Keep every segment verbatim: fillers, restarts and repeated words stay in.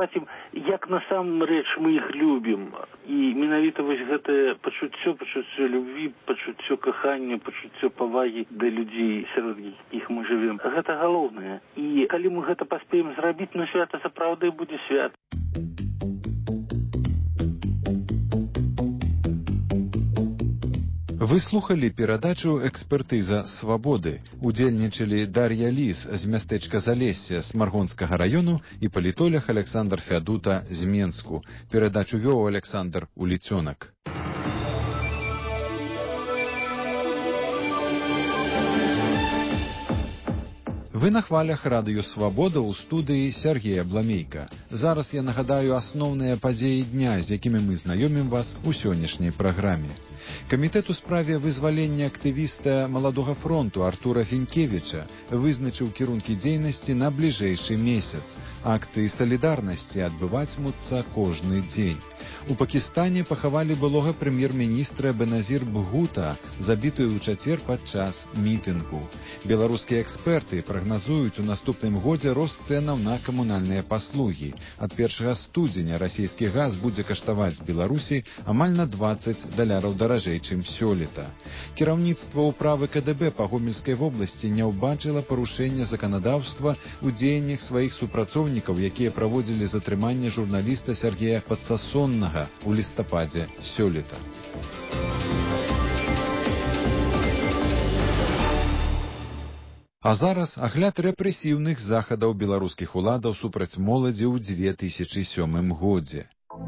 бачым, як насамрэч мы іх любім. І менавіта вось гэтае пачуццё, пачуццё любві, пачуццё кахання, пачуццё павагі да людзей, сярод якіх мы жывем. Гэта галоўнае. І калі мы гэта паспеем зрабіць, ну свята сапраўды будзе свят. Вы слухали перадачу «Экспертыза свабоды». Удзельнічалі Дар'я Ліс з мястэчка Залессе з Маргонскага раёну і палітолог Александр Фядута з Менску. Перадачу вёў Александр Уліцёнак. Вы на хвалях радыё «Свабода» ў студыі Сергея Бламейка. Зараз я нагадаю асноўныя падзеі дня, з якімі мы знаёмім вас у сённяшняй праграме. Камітэт у справе вызвалення актывіста Маладога фронту Артура Фінкевіча вызначыў кірункі дзейнасці на бліжэйшы месяц. Акцыі салідарнасці адбывацьмуцца кожны дзень. У Пакістане пахавалі былога прэм'ер-міністра Беназір Бхута, забітую ў чацвер падчас мітынгу. Беларускія эксперты прагназуюць у наступным годзе рост цэнаў на камунальныя паслугі. Ад першага студзеня расійскі газ будзе каштаваць з Беларусі амаль на дваццаць даляраў даражэй, чым сёлета. Кіраўніцтва ўправы ка дэ бэ па Гомельскай вобласці не ўбачыла парушэння заканадаўства ў дзеяннях сваіх супрацоўнікаў, якія праводзілі затрыманне журналіста Сергея Падсасоннага у лістападзе сёлета. А зараз агляд рэпрэсіўных захадаў беларускіх уладаў супраць моладзі ў дзве тысячы сёмым годзе.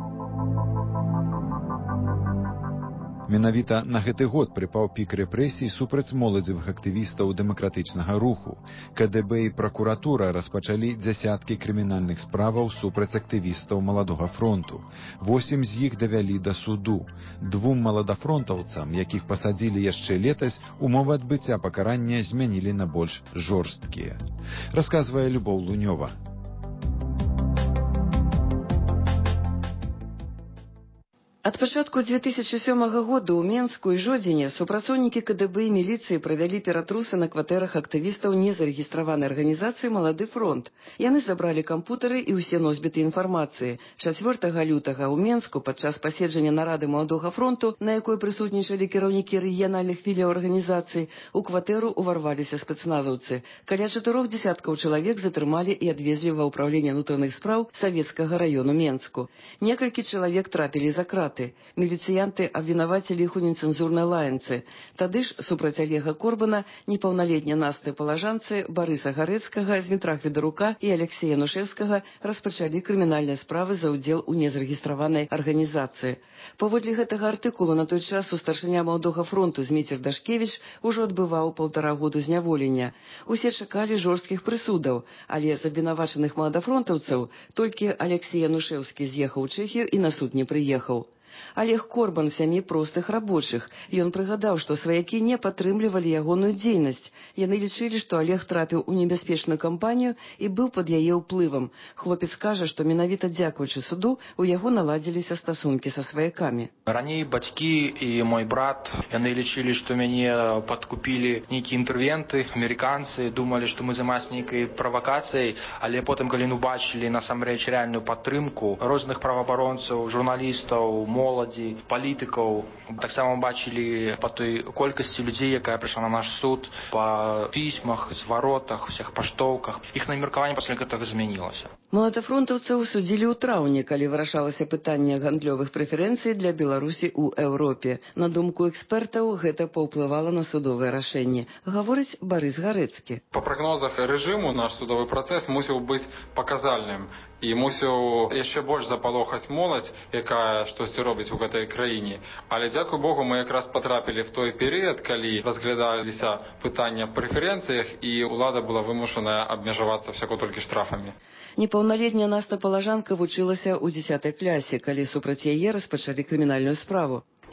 Менавіта на гэты год прыпаў пік рэпрэсій супраць моладзевых актывістаў дэмакратычнага руху. ка дэ бэ і пракуратура распачалі дзясяткі крымінальных справаў супраць актывістаў Маладога фронту. Восем з іх давялі да суду. Двум маладафронтаўцам, якіх пасадзілі яшчэ летась, умовы адбыцця пакарання змянілі на больш жорсткія. Расказвае Любоў Лунёва. Ад пачатку дзве тысячы сёмага года ў Менску і Жодзіне супрацоўнікі ка дэ бэ і міліцыі правялі ператрусы на кватэрах актывістаў незарэгістраванай арганізацыі «Малады фронт». Яны забралі кампутары і ўсе носьбіты інфармацыі. чацвёртага лютага ў Менску падчас паседжання нарады Маладога фронту, на якой прысутнічалі кіраўнікі рэгіянальных філіяў арганізацыі, у кватэру ўварваліся спецназаўцы. Каля чатырох дзесяткаў чалавек затрымалі і адвезлі ва ўпраўленне ўнутраных спраў Савецкага раёну Менску. Некалькі чалавек трапілі за краты. Міліцыянты абвінавацілі іх у нецэнзурнай лаянцы. Тады ж супраць Олега Корбана, непаўналетняй Насты Палажанцы, Барыса Гарэцкага, Змітра Федарука і Алексея Нушэвскага распачалі крымінальныя справы за ўдзел у незарэгістраванай арганізацыі. Паводле гэтага артыкулу на той час у старшыня Маладога фронту Зміцер Дашкевіч ужо адбываў паўтара году зняволення. Усе чакалі жорсткіх прысудаў, але з абвінавачаных маладафронтаўцаў толькі Алексей Нушэвскі з'ехаў у Чэхію і на суд не прыехаў. Олег Корбан сям'і простых рабочых. Ён прыгадаў, што сваякі не падтрымлівалі ягоную дзейнасць. Яны лічылі, што Олег трапіў у небяспечную кампанію і быў пад яе ўплывам. Хлопец кажа, што менавіта дзякуючы суду у яго наладзіліся стасункі са сваякамі. Раней бацькі і мой брат, яны лічылі, што мяне падкупілі нейкія інтэрвенты, амерыканцы, думалі, што мы займаемся нейкай правакацыяй, але потым, калі убачылі насамрэч рэальную падтрымку розных праваабаронцаў, журналістаў, моладзі, палітыкаў, таксама бачылі па той колькасці людзей, якая прыйшла на наш суд, па пісьмах, зваротах, усіх паштоўках. Іхнае меркаванне пасля гэтага змянілася. Маладафронтаўцаў судзілі ў траўні, калі вырашалася пытанне гандлёвых прэферэнцый для Беларусі ў Еўропе. На думку экспертаў, гэта паўплывала на судовае рашэнне, гаворыць Барыс Гарэцкі. Па прагнозах рэжыму наш судовы працэс мусіў быць паказальным і мусіў яшчэ больш запалохаць моладзь, якая штосьці робіць у гэтай краіне. Але, дзякуй Богу, мы якраз патрапілі в той перыяд, калі разглядаліся пытання аб прэферэнцыях і ўлада была вымушаная абмежавацца всяко толькі штрафамі. Непаўналетняя Наста Палажанка вучылася ў дзесятай клясе, калі супраць яе распачалі крымінальную справу.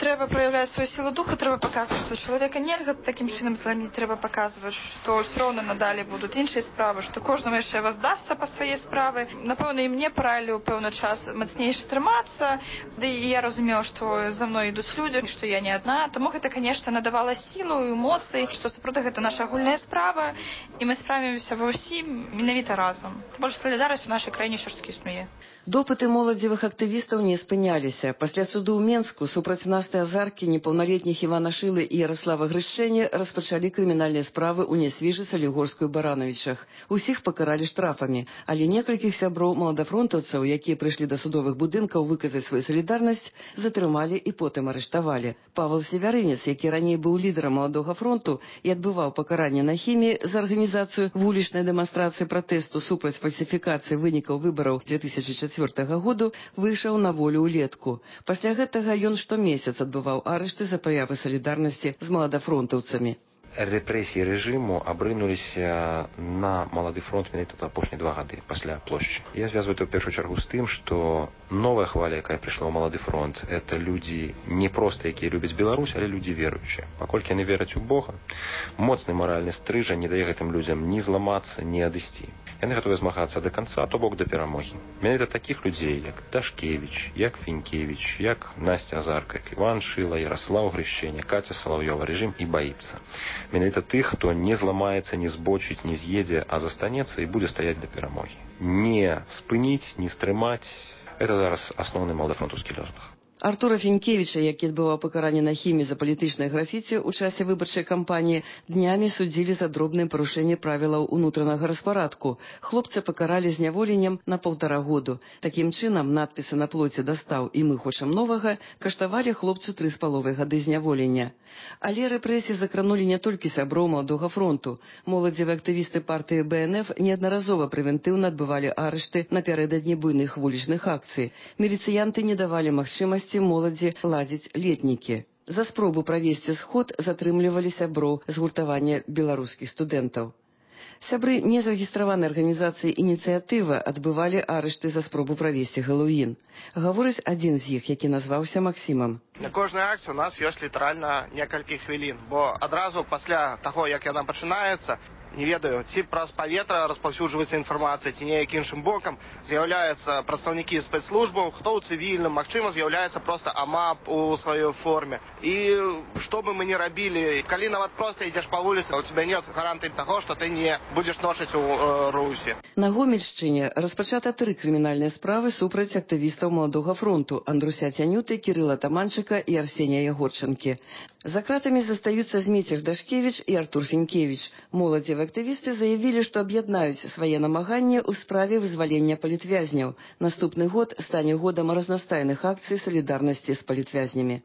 Трэба праяўляць сваю сілу духу, трэба паказваць, што чалавека нельга такім чынам зламіць, трэба паказваць, што ўсё роўна надалей будуць іншыя справы, што кожнаму яшчэ воздасца па свае справы. Напэўна, і мне параілі ў пэўны час мацнейш трымацца, ды і я разумела, што за мной ідуць людзі, што я не адна. Таму гэта, канешне, надавала сілу і эмоцый, што сапраўды гэта наша агульная справа, і мы справімся ва ўсім менавіта разам. Тым больш салідарнасць у нашай краіне ўсё ж такі існуе. Допыты моладзевых актывістаў не спыняліся. Пасля суду ў Менску супраць Насты Азаркі, непаўналетніх Івана Шылы і Ярослава Грышчэні распачалі крымінальныя справы ў Нясвіжы, Салігорску і Баранавічах. Усіх пакаралі штрафамі, але некалькіх сяброў маладафронтаўцаў, якія прыйшлі да судовых будынкаў выказаць сваю салідарнасць, затрымалі і потым арыштавалі. Павел Севярынец, які раней быў лідарам Маладога фронту і адбываў пакаранне на хіміі за арганізацыю вулічнай дэманстрацыі пратэсту супраць фальсіфікацыі вынікаў выбараў две тысячи чацвёртага году, выйшаў на волю ўлетку. Пасля гэтага ён штомесяц адбываў арышты за праявы салідарнасці з маладафронтаўцамі. Рэпрэсіі рэжыму абрынуліся на малады фронт менавіта апошнія два гады пасля плошчы. Я звязваю это ў першую чаргу з тым, што новая хваля, якая прыйшла ў малады фронт, это людзі не проста, якія любяць Беларусь, але людзі веруючыя. Паколькі яны вераць у Бога, моцны маральны стрыжань не дае гэтым людзям ні зламацца, ні адысці. Яны гатовы змагацца да канца, то бок да перамогі. Менавіта такіх людзей, як Дашкевіч, як Фінкевіч, як Настя Азарка, як Іван Шыла, Ярослав Грышчэні, Каця Салаўёва рэжым і баіцца. Менавіта тых, хто не зламаецца, не збочыць, не з'едзе, а застанецца і будзе стаяць да перамогі. Не спыніць, не стрымаць – гэта зараз асноўны маладафронтаўскі лозунг. Артура Фінкевіча, які адбываў пакаранне на хіміі за палітычнае графіці ў часе выбарчай кампаніі, днямі судзілі за дробнае парушэнне правілаў унутранага распарадку. Хлопца пакаралі зняволеннем на паўтара году. Такім чынам, надпісы на плоце «Дастаў» і «Мы хочам новага» каштавалі хлопцу тры з паловай гады зняволення. Але рэпрэсіі закранулі не толькі сяброў Маладога фронту. Моладзевыя актывісты партыі бэ эн эф неаднаразова прэвентыўна адбывалі арышты напярэдадні буйных вулічных акцый. Міліцыянты не давалі магчымасці моладзі ладзіць летнікі. За спробу правесці сход затрымлівалі сяброў згуртавання беларускіх студэнтаў. Сябры незарэгістраванай арганізацыі «Ініцыятыва» адбывалі арышты за спробу правесці Гэллоуін. Гаворыць адзін з іх, які назваўся Максімам. На кожнай акцыі у нас ёсць літаральна некалькі хвілін, бо адразу пасля таго, як яна пачынаецца, не ведаю, ці праз паветра распаўсюджваецца інфармацыя, ці неяк іншым бокам з'яўляюцца прадстаўнікі спецслужбаў, хто ў цывільным, магчыма, з'яўляецца проста АМАП у сваёй форме. І што бы мы не рабілі, калі нават проста ідзеш па вуліцы, у тебя нет гарантыі таго, што ты не будзеш ношыць у э, Русі. На Гомельшчыне распачата тры крымінальныя справы супраць актывістаў Маладога фронту Андруся Цянюты, Кірыла Таманчыка і Арсенія Ягорчанкі. За кратамі застаюцца Зміцер Дашкевіч і Артур Фінкевіч. Моладзевыя актывісты заявілі, што аб'яднаюць свае намаганні ў справе вызвалення палітвязняў. Наступны год стане годам разнастайных акцый салідарнасці з палітвязнямі.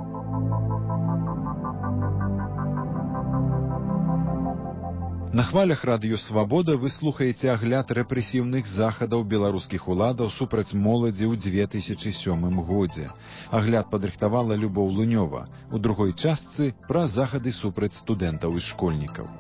На хвалях радыё «Свабода» вы слухаеце агляд рэпрэсіўных захадаў беларускіх уладаў супраць моладзі ў дзве тысячы сёмым годзе. Агляд падрыхтавала Любоў Лунёва. У другой частцы пра захады супраць студэнтаў і школьнікаў.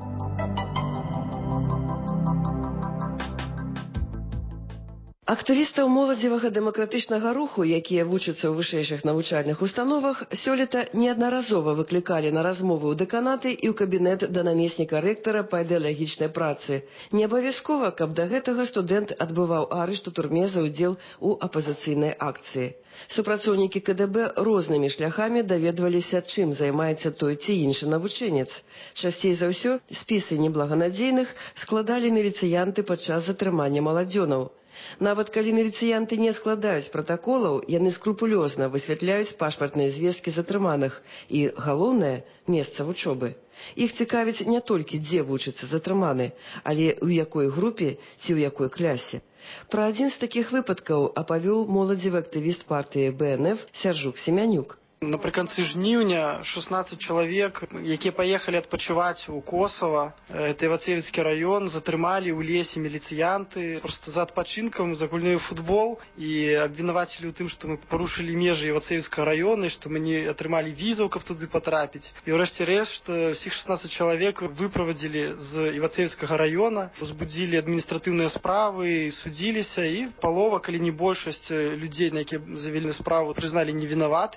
Актывістаў моладзевага дэмакратычнага руху, якія вучацца ў вышэйшых навучальных установах, сёлета неаднаразова выклікалі на размовы ў дэканаты і ў кабінет да намесніка рэктара па ідэалагічнай працы. Не абавязкова, каб да гэтага студэнт адбываў арышт у турме за ўдзел у апазіцыйнай акцыі. Супрацоўнікі ка дэ бэ рознымі шляхамі даведваліся, чым займаецца той ці іншы навучэнец. Часцей за ўсё спісы неблаганадзейных складалі міліцыянты падчас затрымання маладзёнаў. Нават калі міліцыянты не складаюць пратаколаў, яны скрупулёзна высвятляюць пашпартныя звесткі затрыманых і, галоўнае, месца вучобы. Іх цікавіць не толькі, дзе вучыцца затрыманы, але ў якой групе ці ў якой клясе. Пра адзін з такіх выпадкаў апавёў моладзевы актывіст партыі бэ эн эф Сяржук Семянюк. Напрыканцы жніўня шаснаццаць чалавек, якія паехалі адпачываць у Косава, это Івацеевскі раён, затрымалі ў лесе міліцыянты проста за адпачынкам, за гульнёй футбол і абвінавацілі ў тым, што мы парушылі межы Івацеевскага раёна, што мы не атрымалі візаў, каб туды патрапіць. І ўрэшце рэшт ўсіх шаснаццаць чалавек выправадзілі з Івацеевскага раёна, узбудзілі адміністратыўныя справы, судзіліся, і палова, калі не большасць людзей, на якія завялі справу, прызналі невінаватымі.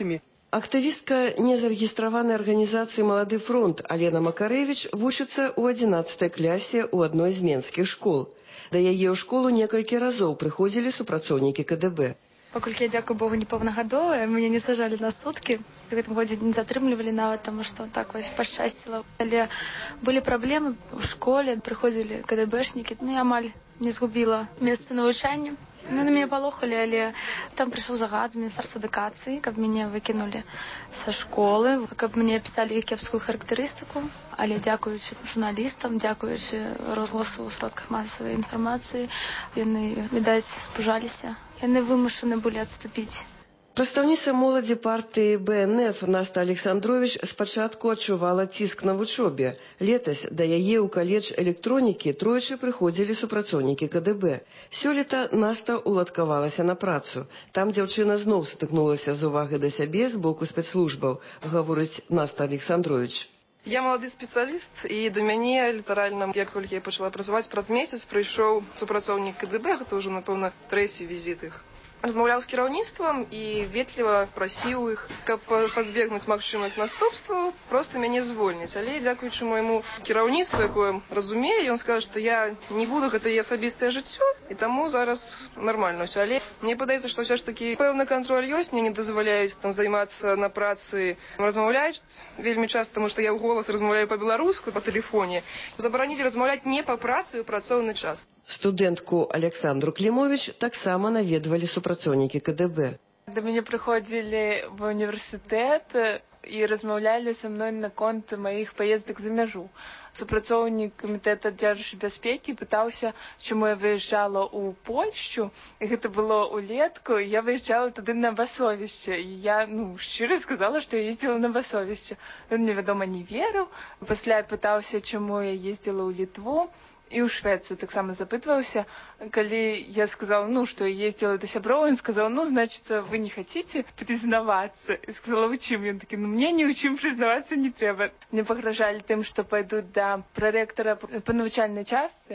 Актывістка незарэгістраванай арганізацыі «Малады фронт» Алена Макарэвіч вучыцца ў адзінаццатай клясе ў адной з менскіх школ. Да яе ў школу некалькі разоў прыходзілі супрацоўнікі ка дэ бэ. Паколькі я, дзякуй Богу, не паўнагадовая, мяне не сажалі на суткі. У гэтым годзе не затрымлівалі нават, таму што так вось пашчасціла. Але былі праблемы ў школе, прыходзілі ка дэ бэшнікі, ну я амаль не згубіла месца навучання. Ну, на мяне палохалі, але там прыйшоў загад з Міністэрства адукацыі, каб мяне выкінулі са школы, каб мне пісалі кепскую характарыстыку. Але дзякуючы журналістам, дзякуючы розгласу ў сродках масавай інфармацыі, яны, відаць, спужаліся. Яны вымушаны былі адступіць. Прадстаўніца моладзі партыі бэ эн эф Наста Александрович спачатку адчувала ціск на вучобе. Летась да яе ў каледж электронікі тройчы прыходзілі супрацоўнікі ка дэ бэ. Сёлета Наста уладкавалася на працу. Там дзяўчына зноў стыкнулася з увагай да сябе з боку спецслужбаў, гаворыць Наста Александрович. Я малады спецыяліст, і да мяне літаральна, як толькі я пачала працаваць, праз месяц прыйшоў супрацоўнік ка дэ бэ, гэта ўжо, напэўна, трэці візіт іх. Размаўляў з кіраўніцтвам і ветліва прасіў іх, каб пазбегнуць магчымых наступстваў, проста мяне звольніць. Але дзякуючы майму кіраўніцтву, якое разумее, ён скажа, што я не буду, гэта яе асабістае жыццё, і таму зараз нармальна ўсё. Але мне падаецца, што ўсё ж такі пэўны кантроль ёсць, мне не дазваляюць там займацца на працы, размаўляць вельмі часта, таму што я ў голас размаўляю па-беларуску, па тэлефоне. Забаранілі размаўляць не па працы ў працоўны час. Студэнтку Александру Клімович таксама наведвалі супрацоўнікі ка дэ бэ. Да мяне прыходзілі ва ўніверсітэт і размаўлялі са мной наконт маіх паездак за мяжу. Супрацоўнік камітэта дзяржаўнай бяспекі пытаўся, чаму я выязджала ў Польшчу, і гэта было ўлетку, і я выязджала туды на басовішча. І я, ну, шчыра сказала, што я ездзіла на басовішча. Ён мне, вядома, не верыў. Пасля пытаўся, чаму я ездзіла ў Літву. І ў Швецыю таксама запытваўся. Калі я сказала, ну, што я ездзіла да сяброў, ён сказаў, ну, значит, вы не хотите признавацца. І сказала, вы чым? Ён такі, ну, мне ні ў чым признавацца не трэба. Мне пагражалі тым, што пайдуць да прарэктара па навучальнай частцы.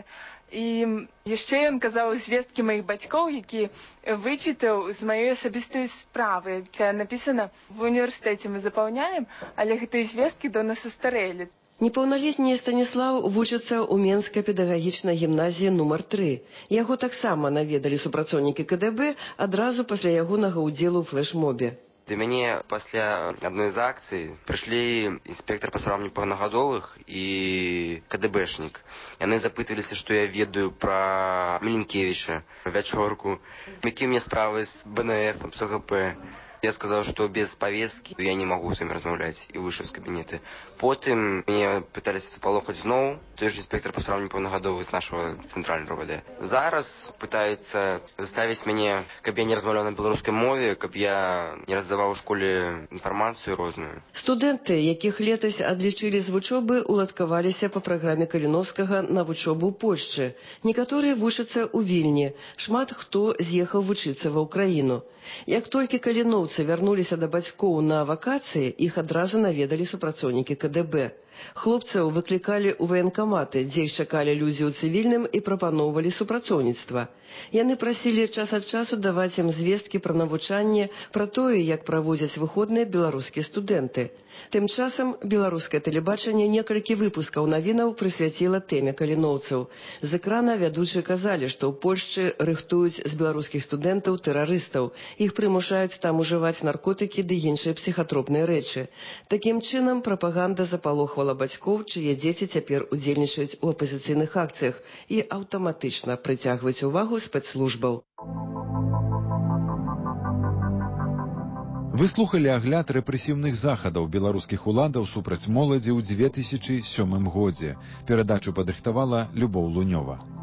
І яшчэ ён казаў звесткі маіх бацькоў, які вычытаў з маёй асабістай справы, якая напісана в універсітэце мы запаўняем, але гэтыя звесткі до нас састарэлі. Непаўналетні Станіслаў вучыцца ў Менскай педагагічнай гімназіі нумар тры. Яго таксама наведалі супрацоўнікі ка дэ бэ адразу пасля ягонага ўдзелу ў флэшмобе. Да мяне пасля адной з акцый прыйшлі інспектар па справам непаўнагадовых і ка дэ бэшнік. Яны запытваліся, што я ведаю пра Міленкевіча, пра Вячорку, якія мне справы з бэ эн эф, з о га пэ. Я сказал, что без повестки я не могу с вами размовлять, и вышел из кабинета. Потом меня пытались спалохать знову, той же инспектор по справам непаўнагадовых з нашего центрального РОВД. Зараз пытаются заставить меня, каб я не размаўляў на беларускай мове, каб я не раздаваў у школе інфармацыю розную. Студэнты, якіх летась адлічылі з вучобы, уладкаваліся па праграме Каліновскага на вучобу ў Польшчы. Некаторыя вучацца ў Вільні, шмат хто з'ехаў вучыцца ва ўкраіну. Як толькі каліноўцы вярнуліся да бацькоў на вакацыі, іх адразу наведалі супрацоўнікі ка дэ бэ. Хлопцаў выклікалі ў ваенкаматы, дзе іх чакалі людзі ў цывільным і прапаноўвалі супрацоўніцтва. Яны прасілі час ад часу даваць ім звесткі пра навучанне, пра тое, як праводзяць выходныя беларускія студэнты. Тым часам беларускае тэлебачанне некалькі выпускаў навінаў прысвяціла тэме каліноўцаў. З экрана вядучыя казалі, што ў Польшчы рыхтуюць з беларускіх студэнтаў тэрарыстаў. Іх прымушаюць там ужываць наркотыкі ды іншыя псіхатропныя рэчы. Такім чынам прапаганда запалохвала бацькоў, чые дзеці цяпер удзельнічаюць у апазіцыйных акцыях і аўтаматычна прыцягваюць увагу спецслужбаў. Вы слухалі агляд рэпрэсіўных захадаў беларускіх уладаў супраць моладзі ў дзве тысячы сёмым годзе. Перадачу падрыхтавала Любоў Лунёва.